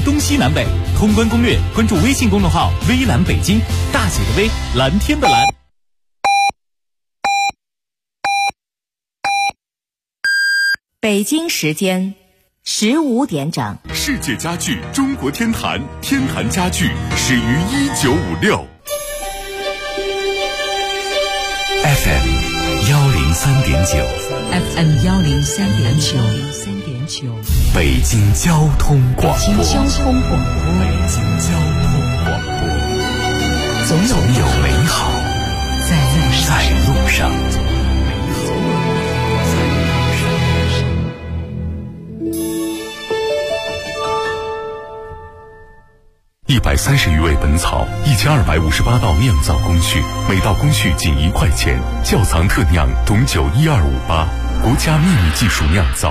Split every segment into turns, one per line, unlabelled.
东西南北。通关攻略，关注微信公众号微蓝北京，大写的微，蓝天的蓝。
北京时间15点整。
世界家具中国天坛，天坛家具始于1956。
FM 103.9
FM 103.9
北京交通广播。
北京交通广播，总有
美好在路上。130余味本草，1258道酿造工序，每道工序仅1块钱。窖藏特酿董酒12588，国家秘密技术酿造。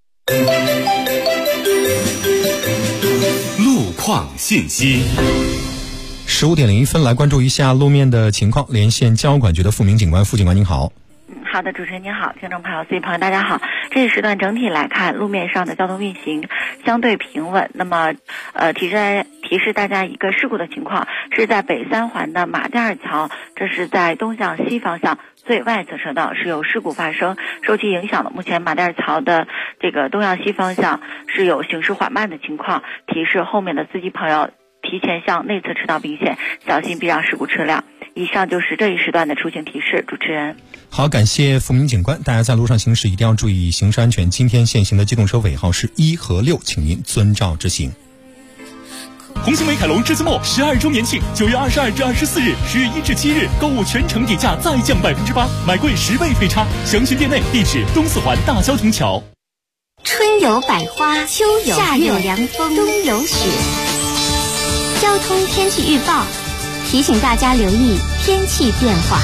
路况信息。
15点01分，来关注一下路面的情况。连线交管局的付明警官，付警官您好。
好的，主持人您好，听众朋友、司机朋友大家好。这一时段整体来看，路面上的交通运行相对平稳。那么提示大家一个事故的情况，是在北三环的马甸二桥，这是在东向西方向最外侧车道是有事故发生，受其影响的，目前马甸二桥的这个东向西方向是有行驶缓慢的情况，提示后面的司机朋友提前向内侧车道并线，小心避让事故车辆。以上就是这一时段的出行提示，主持人。
好，感谢付明警官。大家在路上行驶一定要注意行车安全。今天限行的机动车尾号是1和6，请您遵照执行。
红星美凯龙至尊末12周年庆，9月22至24日，10月1至7日，购物全程底价再降8%，买贵10倍退差。详询店内，地址东四环大交通桥。
春有百花，秋有夏有凉风，冬有雪。交通天气预报提醒大家留意天气变化。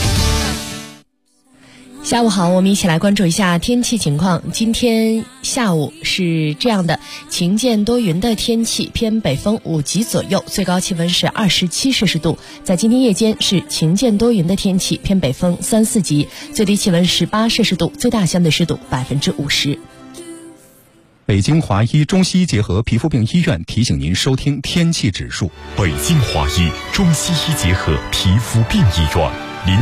下午好，我们一起来关注一下天气情况。今天下午是这样的，晴间多云的天气，偏北风5级左右，最高气温是27摄氏度。在今天夜间是晴间多云的天气，偏北风3、4级，最低气温18摄氏度，最大相对湿度50%。
北京华医中西医结合皮肤病医院提醒您收听天气指数。
北京华医中西医结合皮肤病医院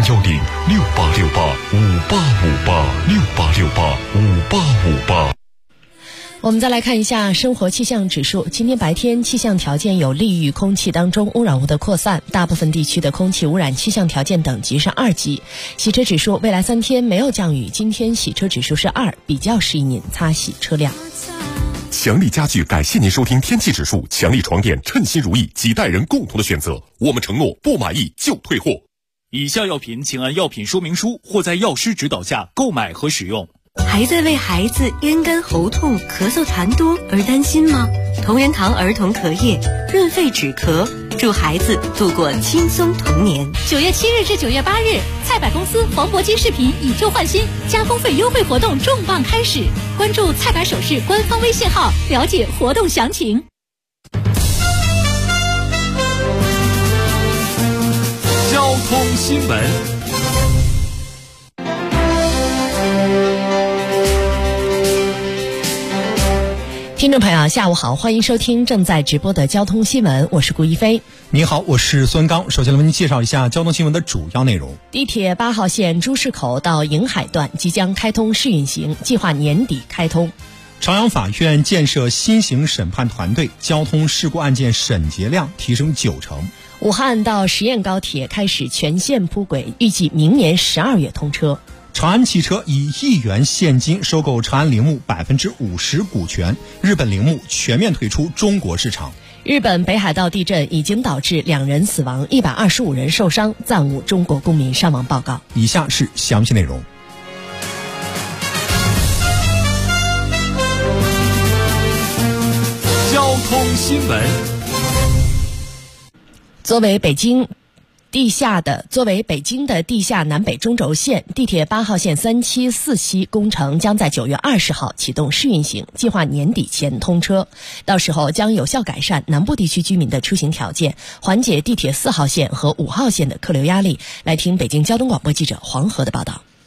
，0106868585858，686858。
我们再来看一下生活气象指数。今天白天气象条件有利于空气当中污染物的扩散，大部分地区的空气污染气象条件等级是2级。洗车指数，未来3天没有降雨，今天洗车指数是2，比较适宜您擦洗车辆。
强力家具感谢您收听天气指数，强力床垫称心如意，几代人共同的选择，我们承诺不满意就退货。
以下药品请按药品说明书或在药师指导下购买和使用。
还在为孩子咽干喉痛、咳嗽痰多而担心吗？同仁堂儿童壳液润肺止咳，祝孩子度过轻松童年。
9月7日至9月8日，菜百公司黄铂金饰品以旧换新加工费优惠活动重磅开始，关注菜百首饰官方微信号了解活动详情。
交通新闻。
听众朋友下午好，欢迎收听正在直播的交通新闻，我是顾一飞。
你好，我是孙刚。首先来为您介绍一下交通新闻的主要内容。
地铁8号线朱市口到颍海段即将开通试运行，计划年底开通。
朝阳法院建设新型审判团队，交通事故案件审结量提升90%。
武汉到十堰高铁开始全线铺轨，预计明年12月通车。
长安汽车以1亿元现金收购长安铃木50%股权，日本铃木全面退出中国市场。
日本北海道地震已经导致2人死亡，125人受伤，暂无中国公民伤亡报告。
以下是详细内容。
交通新闻。
作为北京的地下南北中轴线，地铁8号线3期、4期工程将在9月20号启动试运行，计划年底前通车。到时候将有效改善南部地区居民的出行条件，缓解地铁4号线和5号线的客流压力。来听北京交通广播记者黄河的报道。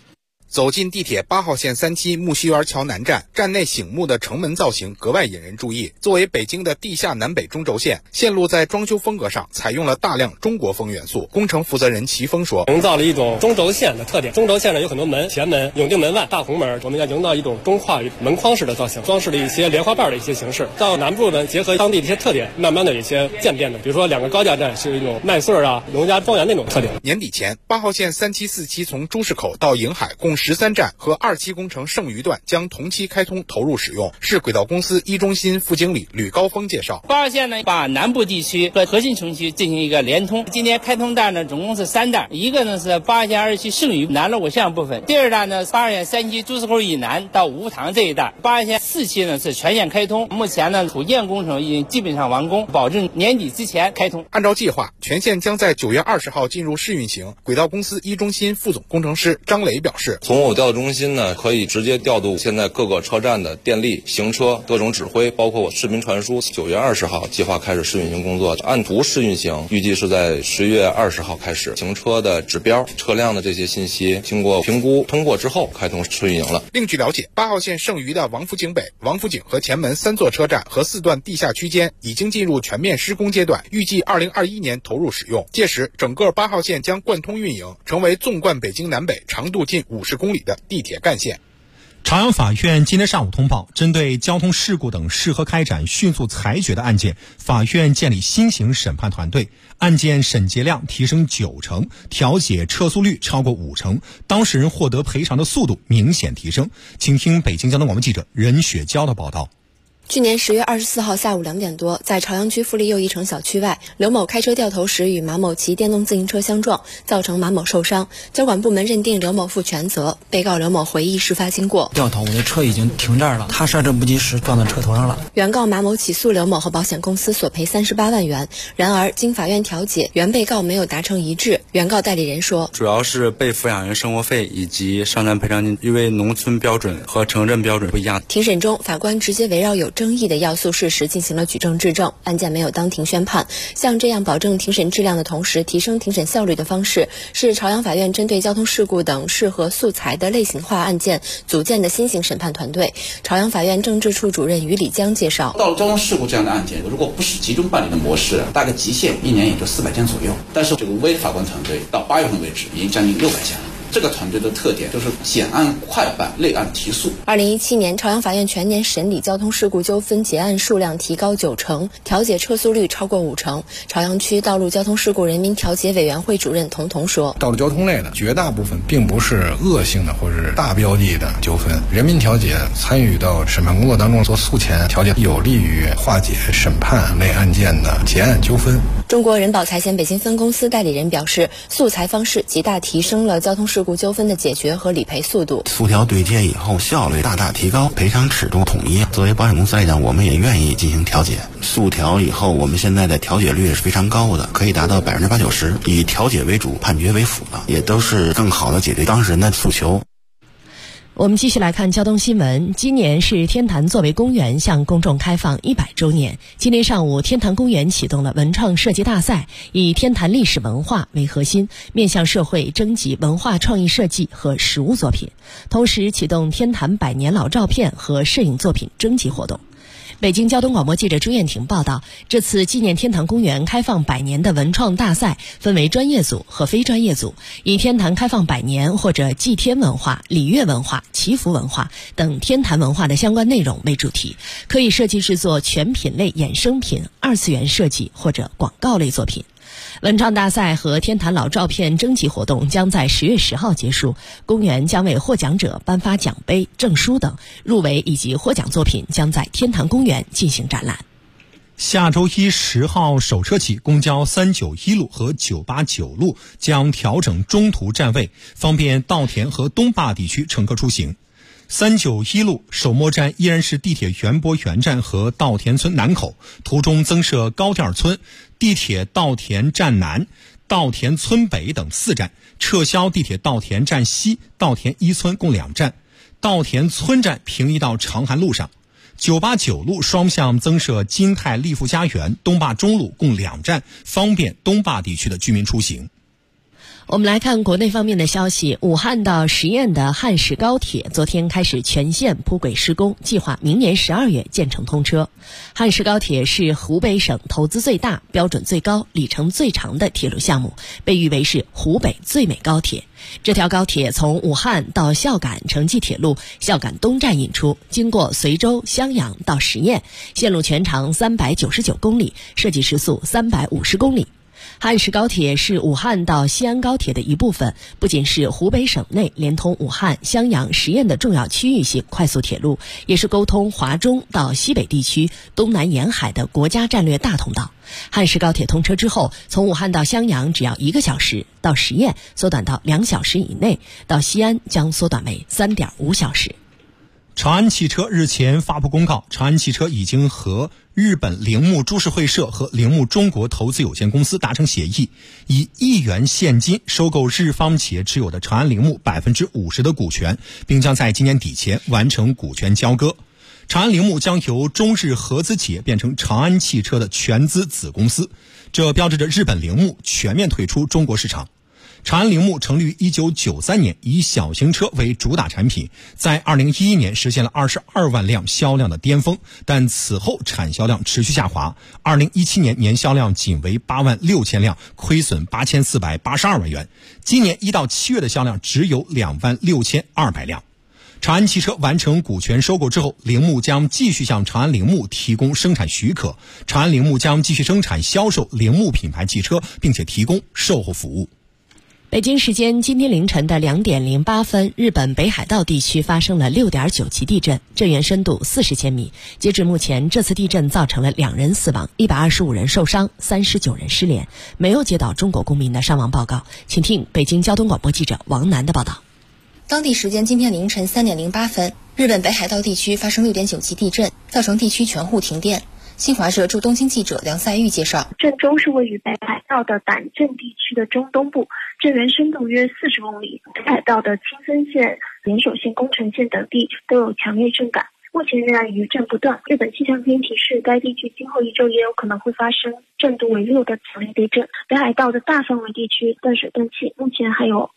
走进地铁8号线3期木樨园桥南站，站内醒目的城门造型格外引人注意。作为北京的地下南北中轴线，线路在装修风格上采用了大量中国风元素。工程负责人齐峰说，
营造了一种中轴线的特点。中轴线呢有很多门，前门、永定门外、大红门，我们要营造一种中跨门框式的造型，装饰了一些莲花瓣的一些形式。到南部呢，结合当地的一些特点，慢慢的有一些渐变的，比如说2个高架站是一种麦穗啊、农家庄园那种特点。
年底前，8号线3期、4期从朱市口到营海共13站和2期工程剩余段将同期开通投入使用。市轨道公司一中心副经理吕高峰介绍，
8号线呢把南部地区和核心城区进行一个联通。今年开通站呢总共是3站，一个呢是8号线2期剩余南锣鼓巷部分，第2站呢8号线3期朱市口以南到五福塘这一带，8号线4期呢是全线开通。目前呢土建工程已经基本上完工，保证年底之前开通。
按照计划，全线将在9月20号进入试运行。轨道公司一中心副总工程师张磊表示，
总务调度中心呢可以直接调度现在各个车站的电力、行车各种指挥，包括视频传输。9月20号计划开始试运行工作，按图试运行，预计是在10月20号开始。行车的指标、车辆的这些信息经过评估通过之后开通试运营了。
另据了解，8号线剩余的王府井北、王府井和前门3座车站和4段地下区间已经进入全面施工阶段，预计2021年投入使用。届时，整个8号线将贯通运营，成为纵贯北京南北、长度近50公里的地铁干线。
朝阳法院今天上午通报，针对交通事故等适合开展迅速裁决的案件，法院建立新型审判团队，案件审结量提升90%，调解撤诉率超过50%，当事人获得赔偿的速度明显提升。请听北京交通广播记者任雪娇的报道。
去年10月24号下午2点多，在朝阳区富力又一城小区外，刘某开车掉头时与马某骑电动自行车相撞，造成马某受伤。交管部门认定刘某负全责。被告刘某回忆事发经过：
掉头，我的车已经停这儿了，他刹车不及时撞到车头上了。
原告马某起诉刘某和保险公司索赔38万元，然而经法院调解，原被告没有达成一致。原告代理人说，
主要是被抚养人生活费以及伤残赔偿金，因为农村标准和城镇标准不一样。
庭审中，法官直接围绕有争议的要素事实进行了举证质证，案件没有当庭宣判。像这样保证庭审质量的同时提升庭审效率的方式，是朝阳法院针对交通事故等适合速裁的类型化案件组建的新型审判团队。朝阳法院政治处主任于礼江介绍，
到了交通事故这样的案件，如果不是集中办理的模式，大概极限1年也就400件左右，但是这个微法官团队到8月份为止已经将近600件了。这个团队的特点就是简案快办，类案提速。
2017年，朝阳法院全年审理交通事故纠纷结案数量提高90%，调解撤诉率超过50%。朝阳区道路交通事故人民调解委员会主任童童说，
道路交通类的绝大部分并不是恶性的或是大标的的纠纷，人民调解参与到审判工作当中做诉前调解，有利于化解审判类案件的结案纠纷。
中国人保财险北京分公司代理人表示，速裁方式极大提升了交通事故纠纷的解决和理赔速度。
速调对接以后，效率大大提高，赔偿尺度统一。作为保险公司来讲，我们也愿意进行调解。速调以后，我们现在的调解率是非常高的，可以达到80%-90%，以调解为主，判决为辅的，也都是更好的解决当事人的诉求。
我们继续来看交通新闻。今年是天坛作为公园向公众开放100周年。今天上午，天坛公园启动了文创设计大赛，以天坛历史文化为核心，面向社会征集文化创意设计和实物作品，同时启动天坛100年老照片和摄影作品征集活动。北京交通广播记者朱艳婷报道，这次纪念天坛公园开放100年的文创大赛分为专业组和非专业组，以天坛开放100年或者祭天文化、礼乐文化、祈福文化等天坛文化的相关内容为主题，可以设计制作全品类衍生品、二次元设计或者广告类作品。文创大赛和天坛老照片征集活动将在10月10号结束，公园将为获奖者颁发奖杯、证书等，入围以及获奖作品将在天坛公园进行展览。
下周一10号首车起，公交391路和989路将调整中途站位，方便稻田和东坝地区乘客出行。391路首末站依然是地铁园博园站和稻田村南口，途中增设高店村、地铁稻田站南、稻田村北等4站，撤销地铁稻田站西、稻田一村共2站，稻田村站平移到长涵路上。989路双向增设金泰利福家园、东坝中路共2站，方便东坝地区的居民出行。
我们来看国内方面的消息，武汉到十堰的汉石高铁昨天开始全线铺轨施工，计划明年12月建成通车。汉石高铁是湖北省投资最大、标准最高、里程最长的铁路项目，被誉为是湖北最美高铁。这条高铁从武汉到孝感城际铁路孝感东站引出，经过随州、襄阳到十堰，线路全长399公里，设计时速350公里。汉石高铁是武汉到西安高铁的一部分，不仅是湖北省内连通武汉、襄阳、十堰的重要区域性快速铁路，也是沟通华中到西北地区、东南沿海的国家战略大通道。汉石高铁通车之后，从武汉到襄阳只要1个小时，到十堰缩短到2小时以内，到西安将缩短为3.5小时。
长安汽车日前发布公告，长安汽车已经和日本铃木株式会社和铃木中国投资有限公司达成协议，以1亿元现金收购日方企业持有的长安铃木50%的股权，并将在今年底前完成股权交割。长安铃木将由中日合资企业变成长安汽车的全资子公司，这标志着日本铃木全面退出中国市场。长安铃木成立于1993年，以小型车为主打产品，在2011年实现了22万辆销量的巅峰，但此后产销量持续下滑，2017年年销量仅为8万6千辆，亏损8482万元。今年1到7月的销量只有2万6200辆。长安汽车完成股权收购之后，铃木将继续向长安铃木提供生产许可，长安铃木将继续生产销售铃木品牌汽车，并且提供售后服务。
北京时间今天凌晨的2点08分，日本北海道地区发生了6.9级地震，震源深度40千米。截至目前，这次地震造成了2人死亡，125人受伤，39人失联，没有接到中国公民的伤亡报告。请听北京交通广播记者王楠的报道。
当地时间今天凌晨3点08分，日本北海道地区发生6.9级地震，造成地区全户停电。新华社驻东京记者梁赛玉介绍，
震中是位于北海道的胆震地区的中东部，震源深度约40公里。北海道的青森县、岩手县、宫城县等地都有强烈震感，目前仍然余震不断。日本气象厅提示，该地区今后1周也有可能会发生震度为6的强烈地震。北海道的大范围地区断水断气，目前还有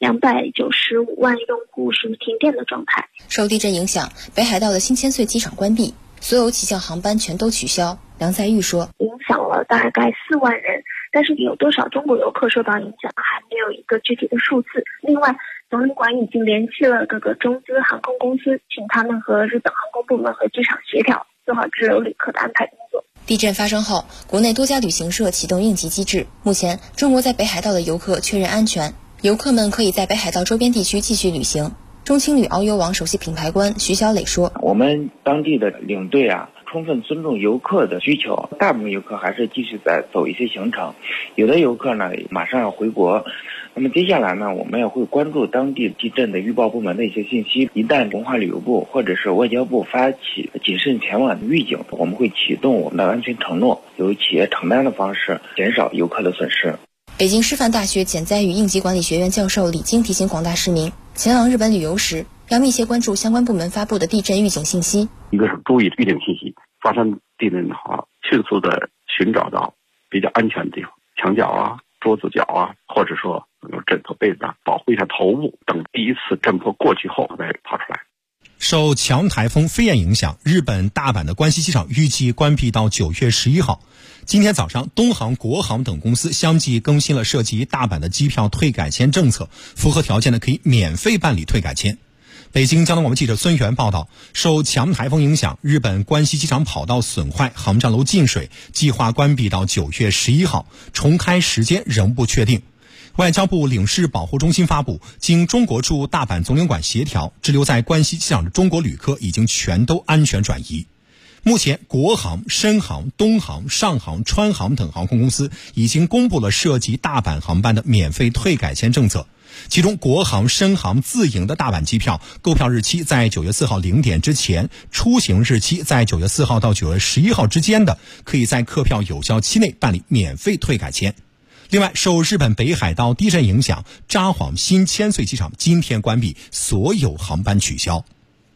295万用户是停电的状态。
受地震影响，北海道的新千岁机场关闭，所有起降航班全都取消。梁赛玉说，
影响了大概4万人，但是有多少中国游客受到影响还没有一个具体的数字。另外，总领馆已经联系了各个中资航空公司，请他们和日本航空部门和机场协调，做好滞留旅客的安排工作。
地震发生后，国内多家旅行社启动应急机制。目前，中国在北海道的游客确认安全，游客们可以在北海道周边地区继续旅行。中青旅遨游网首席品牌官徐小磊说，
我们当地的领队充分尊重游客的需求，大部分游客还是继续在走一些行程，有的游客呢马上要回国。那么接下来呢，我们也会关注当地地震的预报部门的一些信息，一旦文化旅游部或者是外交部发起谨慎前往的预警，我们会启动我们的安全承诺，由企业承担的方式减少游客的损失。
北京师范大学减灾与应急管理学院教授李晶提醒广大市民，前往日本旅游时要密切关注相关部门发布的地震预警信息。
一个是注意预警信息，发生地震的话，迅速的寻找到比较安全的地方，墙角桌子角或者说枕头被子保护一下头部，等第一次震波过去后再跑出来。
受强台风飞燕影响，日本大阪的关西机场预计关闭到9月11号。今天早上，东航、国航等公司相继更新了涉及大阪的机票退改签政策，符合条件的可以免费办理退改签。北京交通广播记者孙源报道，受强台风影响，日本关西机场跑道损坏，航站楼进水，计划关闭到9月11号，重开时间仍不确定。外交部领事保护中心发布，经中国驻大阪总领馆协调，滞留在关西机场的中国旅客已经全都安全转移。目前，国航、深航、东航、上航、川航等航空公司已经公布了涉及大阪航班的免费退改签政策。其中，国航、深航自营的大阪机票购票日期在9月4号0点之前，出行日期在9月4号到9月11号之间的，可以在客票有效期内办理免费退改签。另外，受日本北海道地震影响，札幌新千岁机场今天关闭，所有航班取消。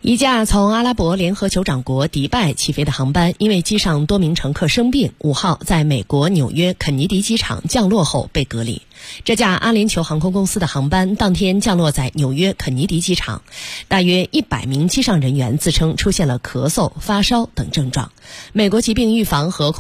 一架从阿拉伯联合酋长国迪拜起飞的航班，因为机上多名乘客生病，5号在美国纽约肯尼迪机场降落后被隔离。这架阿联酋航空公司的航班当天降落在纽约肯尼迪机场，大约100名机上人员自称出现了咳嗽、发烧等症状。美国疾病预防和